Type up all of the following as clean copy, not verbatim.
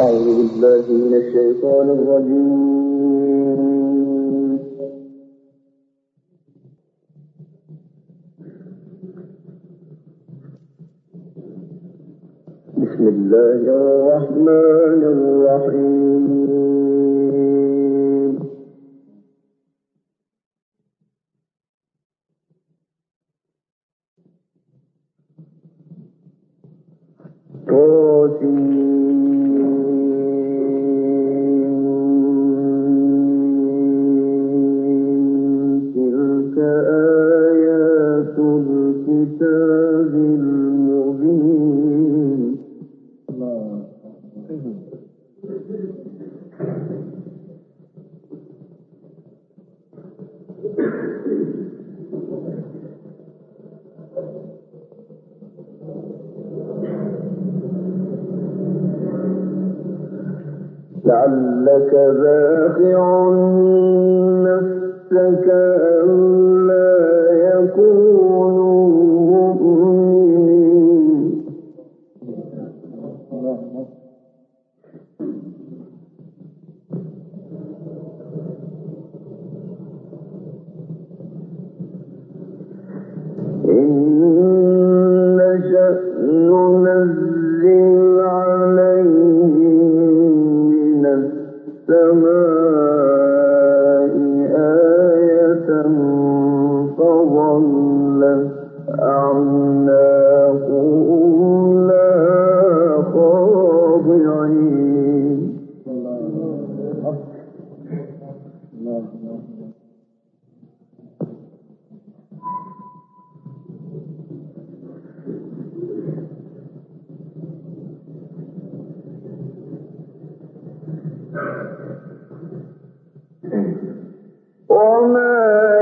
أعوذ بالله من الشيطان الرجيم. بسم الله الرحمن الرحيم. تلك آيات الكتاب المبين. لعلك باخع نفسك ألا يكونوا مؤمنين. إن نشأ ننزل عليهم من السماء آية فظلت أعناقهم لها خاضعين. وما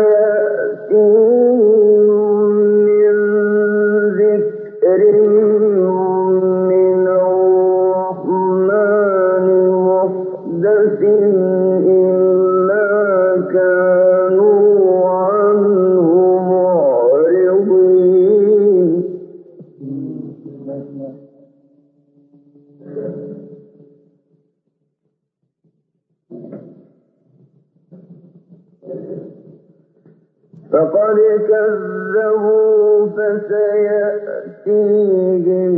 يأتيهم من ذكر من الرحمن محدث إلا كانوا عنه معرضين. فقد كذبوا فسيأتيهم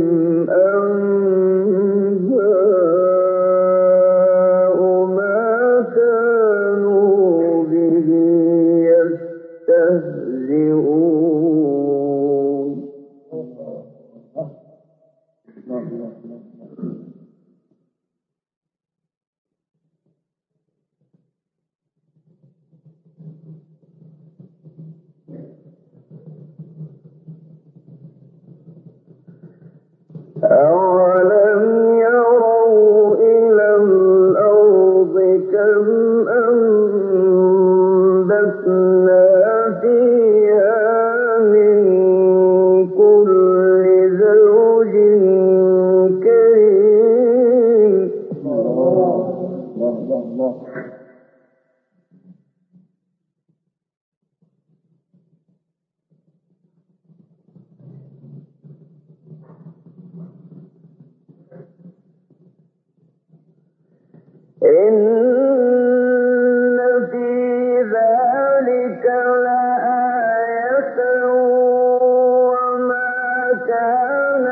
أنباء ما كانوا به يستهزئون. أولم يروا إلى الأرض كم أنبتنا فيها من كل زوج كريم. إن في ذلك لآية وما كان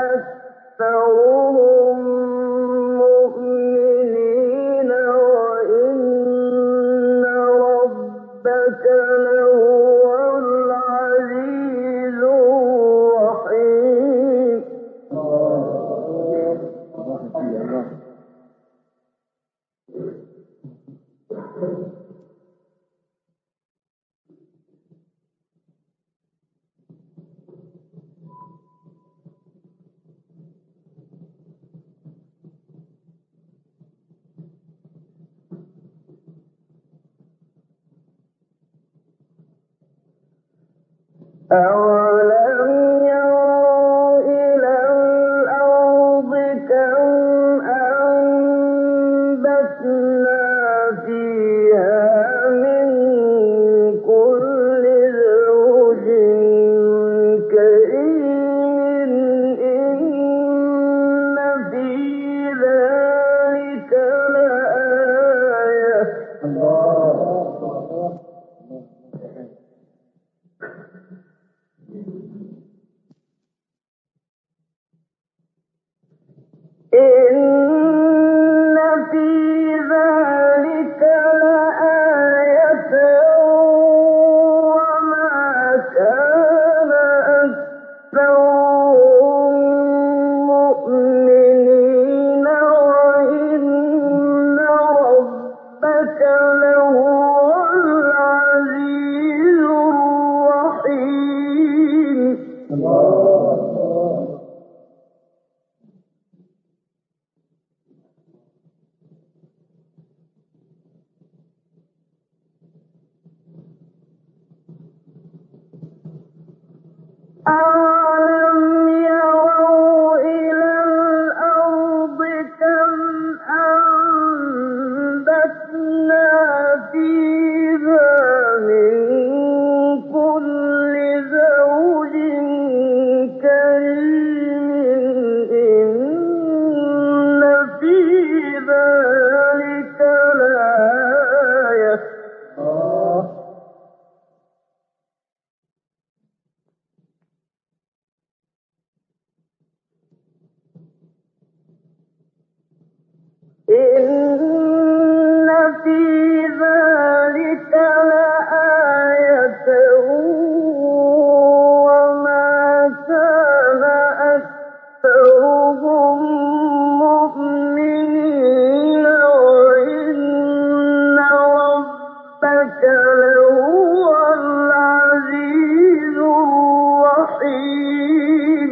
أكثرهم مؤمنين وإن ربك لهو العزيز الرحيم. أولم يروا إلى الأرض كم أنبتنا فيها من كل زوج كريم. إن في ذلك أنبتنا فيها من كل زوج كريم إن في ذلك لآية إن في ذلك لآية وما كان أكثرهم مؤمنين وإن ربك لهو العزيز الرحيم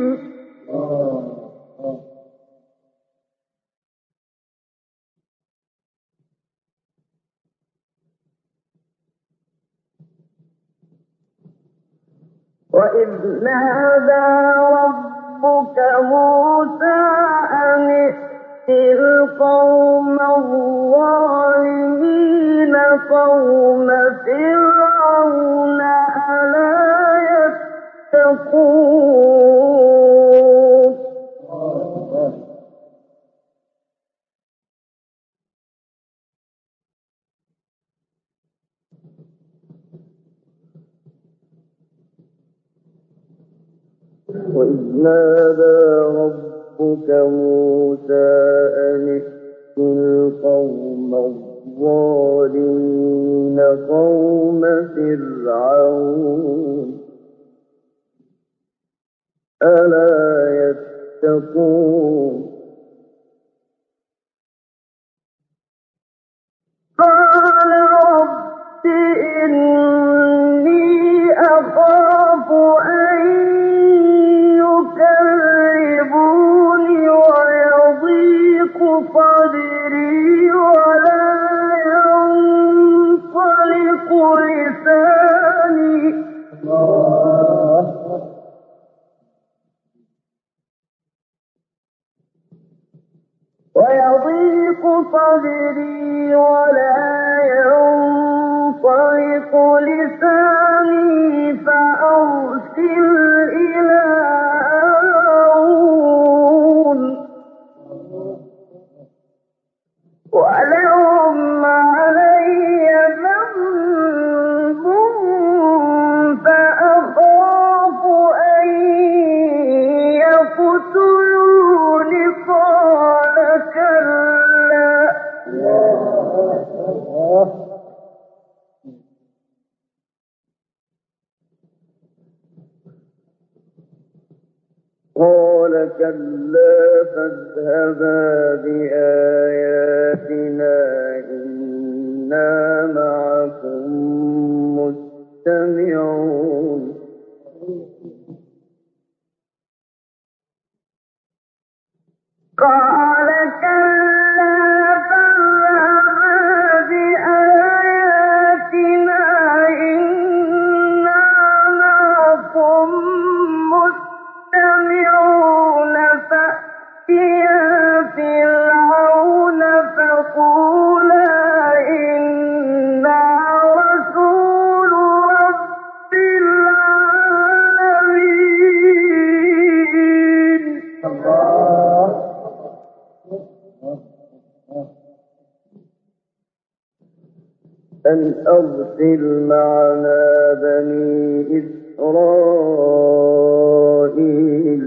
وإذ نادى ربك موسى أن ائت القوم الظالمين قوم فرعون ألا يتقون وإذ نادى ربك موسى أن ائت القوم الظالمين قوم فرعون ألا يتقون قال رب إني أخاف أن يكذبون ويضيق صدري ولا ينطلق لساني ويضيق صدري ولا ينطلق لساني فأرسل إلى هارون ولهم علي ذنب فأخاف أن يقتلون قال كلا قال كلا فاذهبا بآياتنا إنا معكم مستمعون قال كلا فاذهبا بآياتنا إنا معكم مستمعون فأتيا فرعون فقولا إنا رسول رب العالمين أن أرسل معنا بني إسرائيل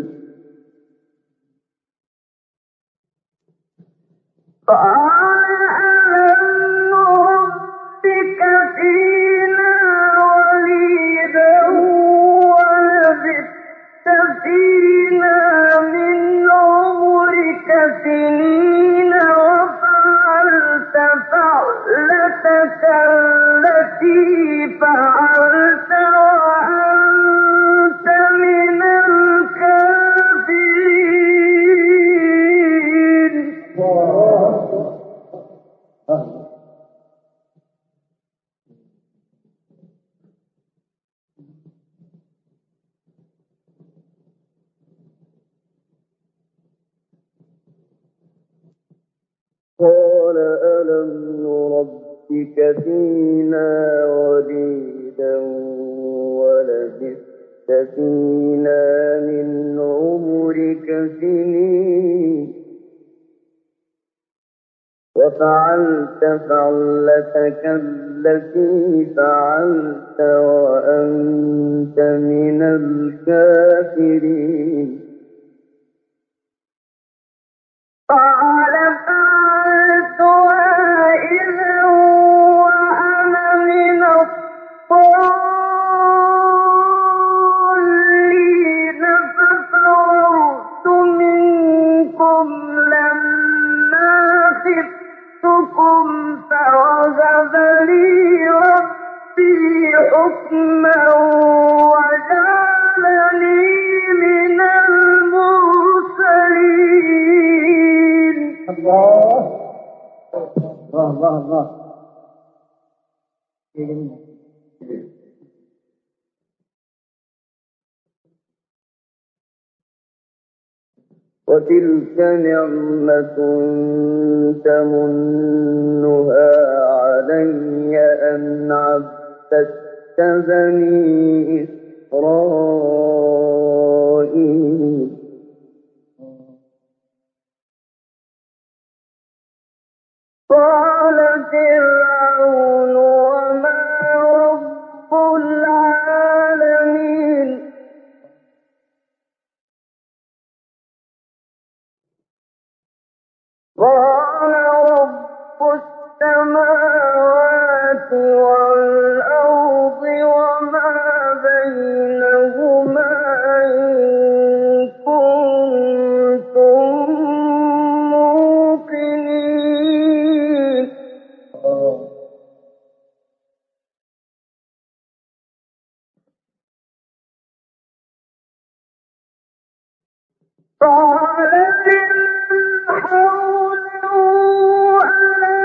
قال ألم نربك فينا وليدا ولبثت فينا من عمرك سنين وفعلت فعلتك التي فعلت وأنت من الكافرين قال ألم نربك فينا وليدا ولبثت فينا من عمرك سنين وفعلت فعلتك التي فعلت وأنت من الكافرين قال فعلتها إذا وأنا من الضالين ففررت منكم لما خفتكم فوهب لي ربي حكما وجعلني من المرسلين. الله الله الله الله. وتلك نعمة تمنها علي أن عبدت بني إسرائيل قال فرعون وما رب العالمين قال رب السماوات والأرض وما بينهما إن كنتم موقنين قال لمن حوله ألا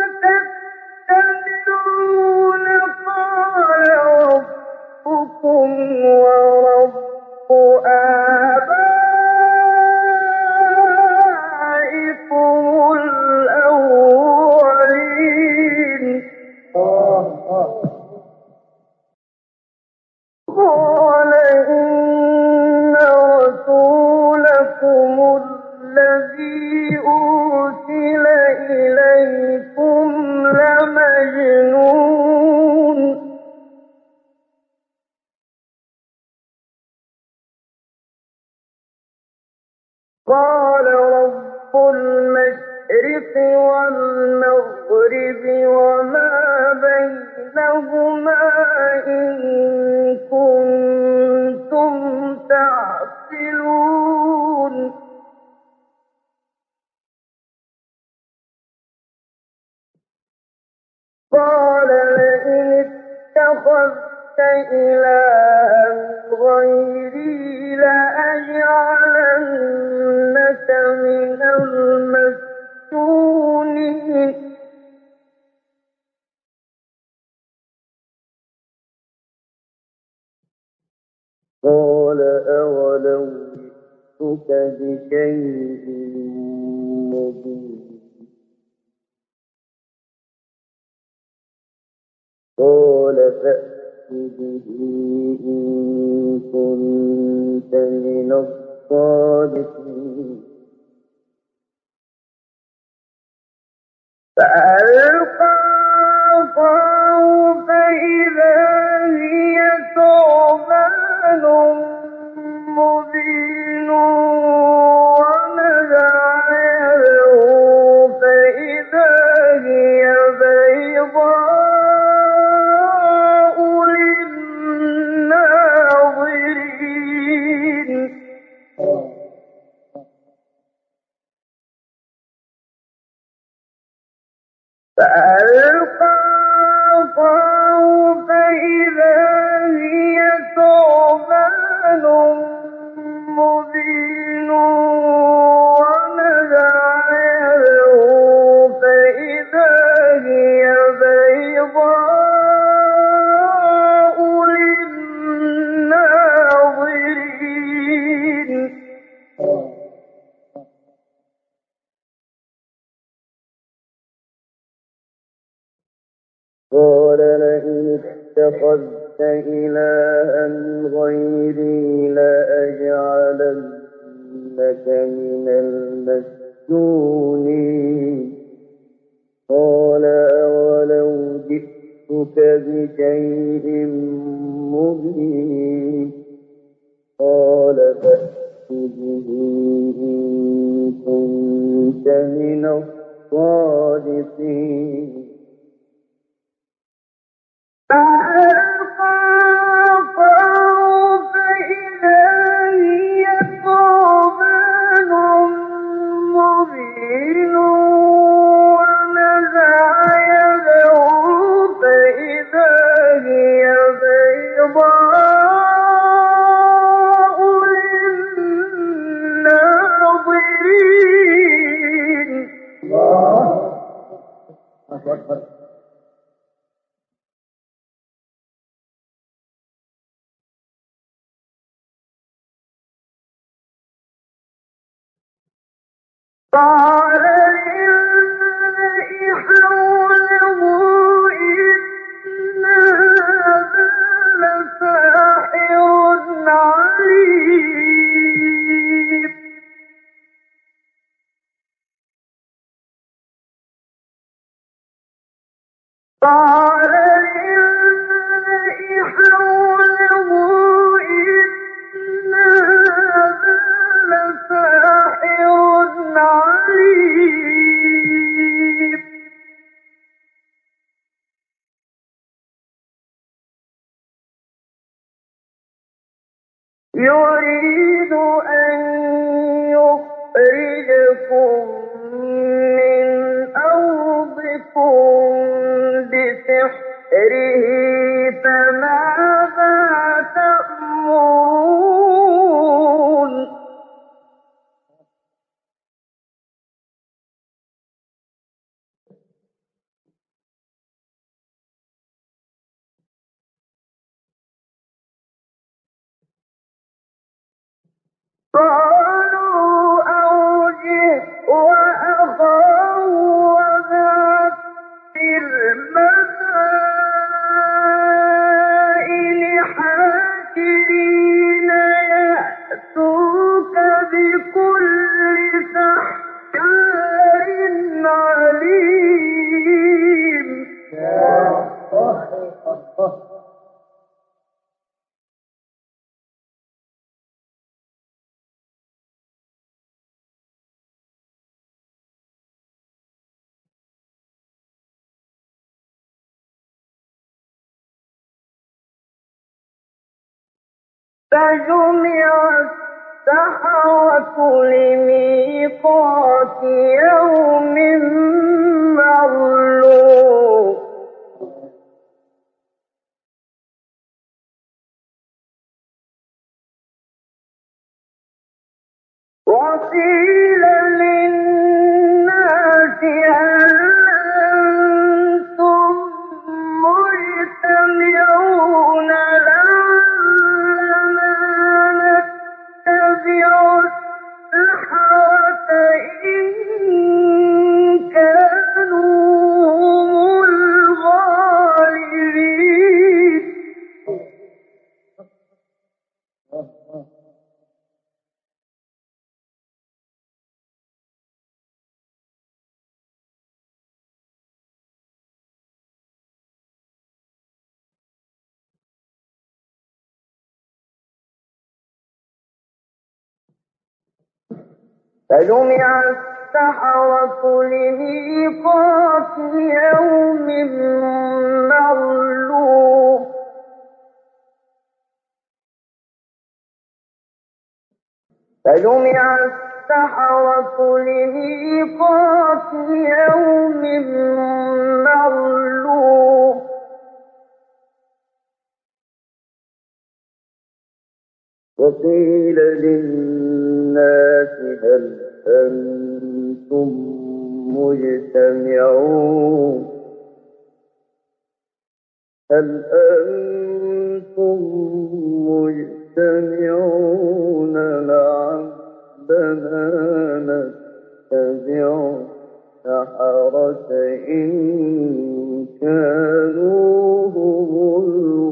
تتبعون قال ربكم ورب آبائكم الأولين قال إن رسولكم الذي أرسل إليكم لمجنون قال رب المشرق والمغرب وما بينهما إن كنتم تعقلون قال لئن اتخذت إلها غيري لأجعلنك من المسجونين قال أولو جئتك بشيء مبين قال فأت به إن كنت من الصادقين فألقى عصاه فإذا هي ثعبان مبين ونزع يده فإذا هي بيضاء للناظرين فألقى عصاه اتخذت إلها غيري لأجعلنك من المسجونين قال أولو جئتك بشيء مبين قال فأت به إن كنت من الصادقين فألقى عصاه فإذا هي ثعبان مبين ونزع يده فإذا هي بيضاء للناظرين الله أكبر قال للملأ حوله إن هذا لساحر عليم قال للملأ حوله إن هذا لساحر عليم يريد أن يخرجكم من أرضكم بسحره فماذا تأمرون قالوا أرجه وأخاه وابعث في المدائن حاشرين يأتوك بكل سحار عليم فجمع السحرة لميقات يوم معلوم وقيل للناس هل أنتم مجتمعون لعلنا نتبع السحرة إن كانوا هم الغالبين فجمع السحرة لميقات يوم معلوم فجمع السحرة لميقات يوم معلوم وقيل للناس هل أنتم مجتمعون هل أنتم مجتمعون لعلنا نتبع السحرة إن كانوا هم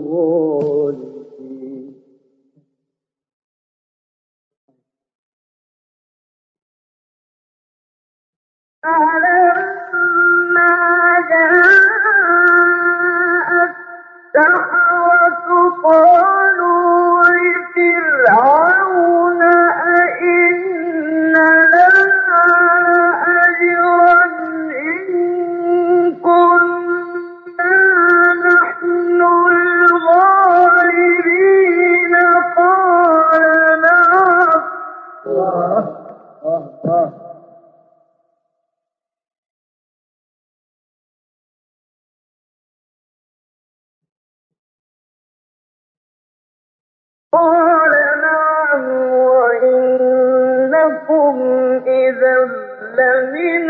قال نعم وإنكم إذا لمن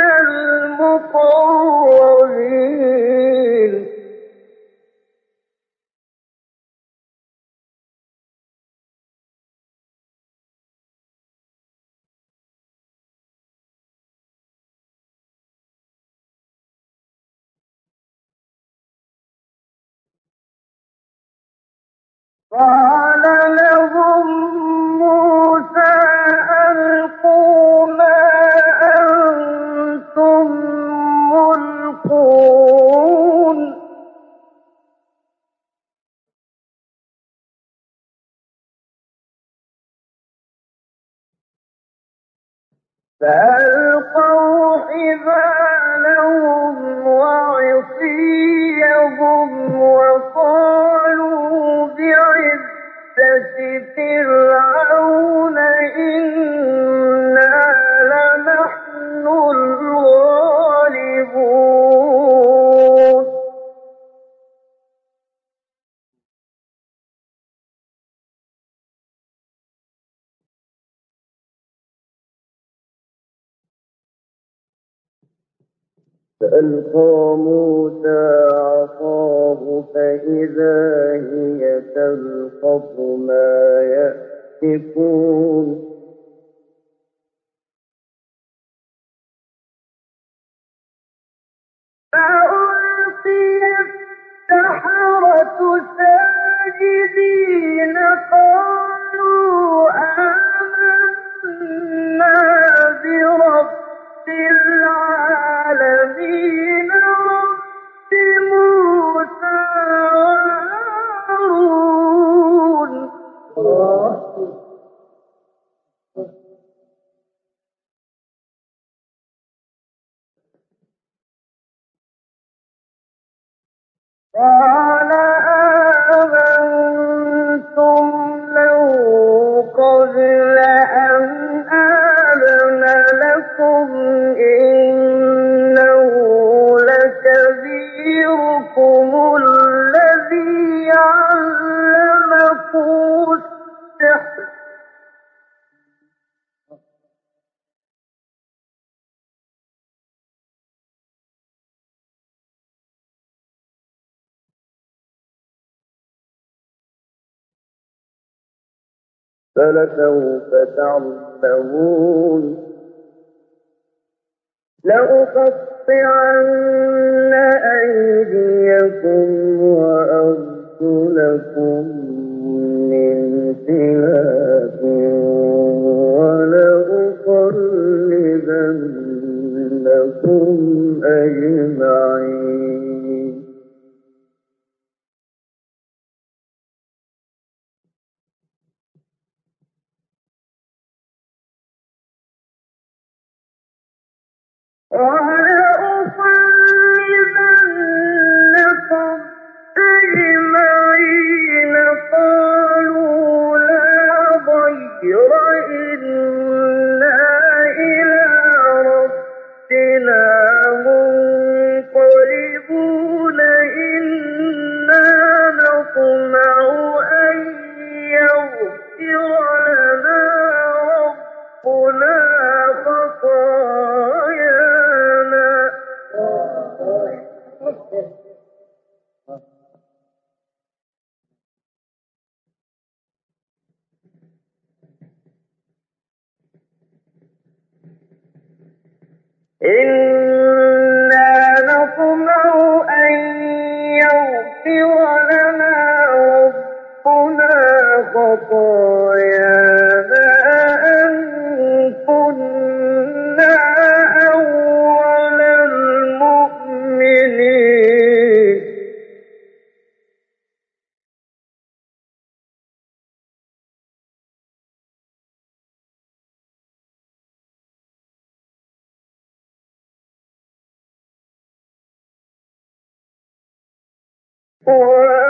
المقربين قال لهم موسى ألقوا ما أنتم ملقون فألقوا حبالهم وعصيهم وقالوا بعزة فرعون إنا لنحن الغالبون فألقى موسى عصاه فإذا هي تلقف ما يأفكون فألقي السحرة ساجدين قالوا آمنا برب العالمين رب موسى وهارون قال آمنتم له قبل أن آذن لكم إنه لكبيركم الذي علمكم السحر فلسوف تعلمون لأقطعن أيديكم وأرجلكم من خلاف ولأصلبنكم أجمعين ولأصلبنكم أجمعين قالوا لا ضير إنا إلى ربنا منقلبون ولا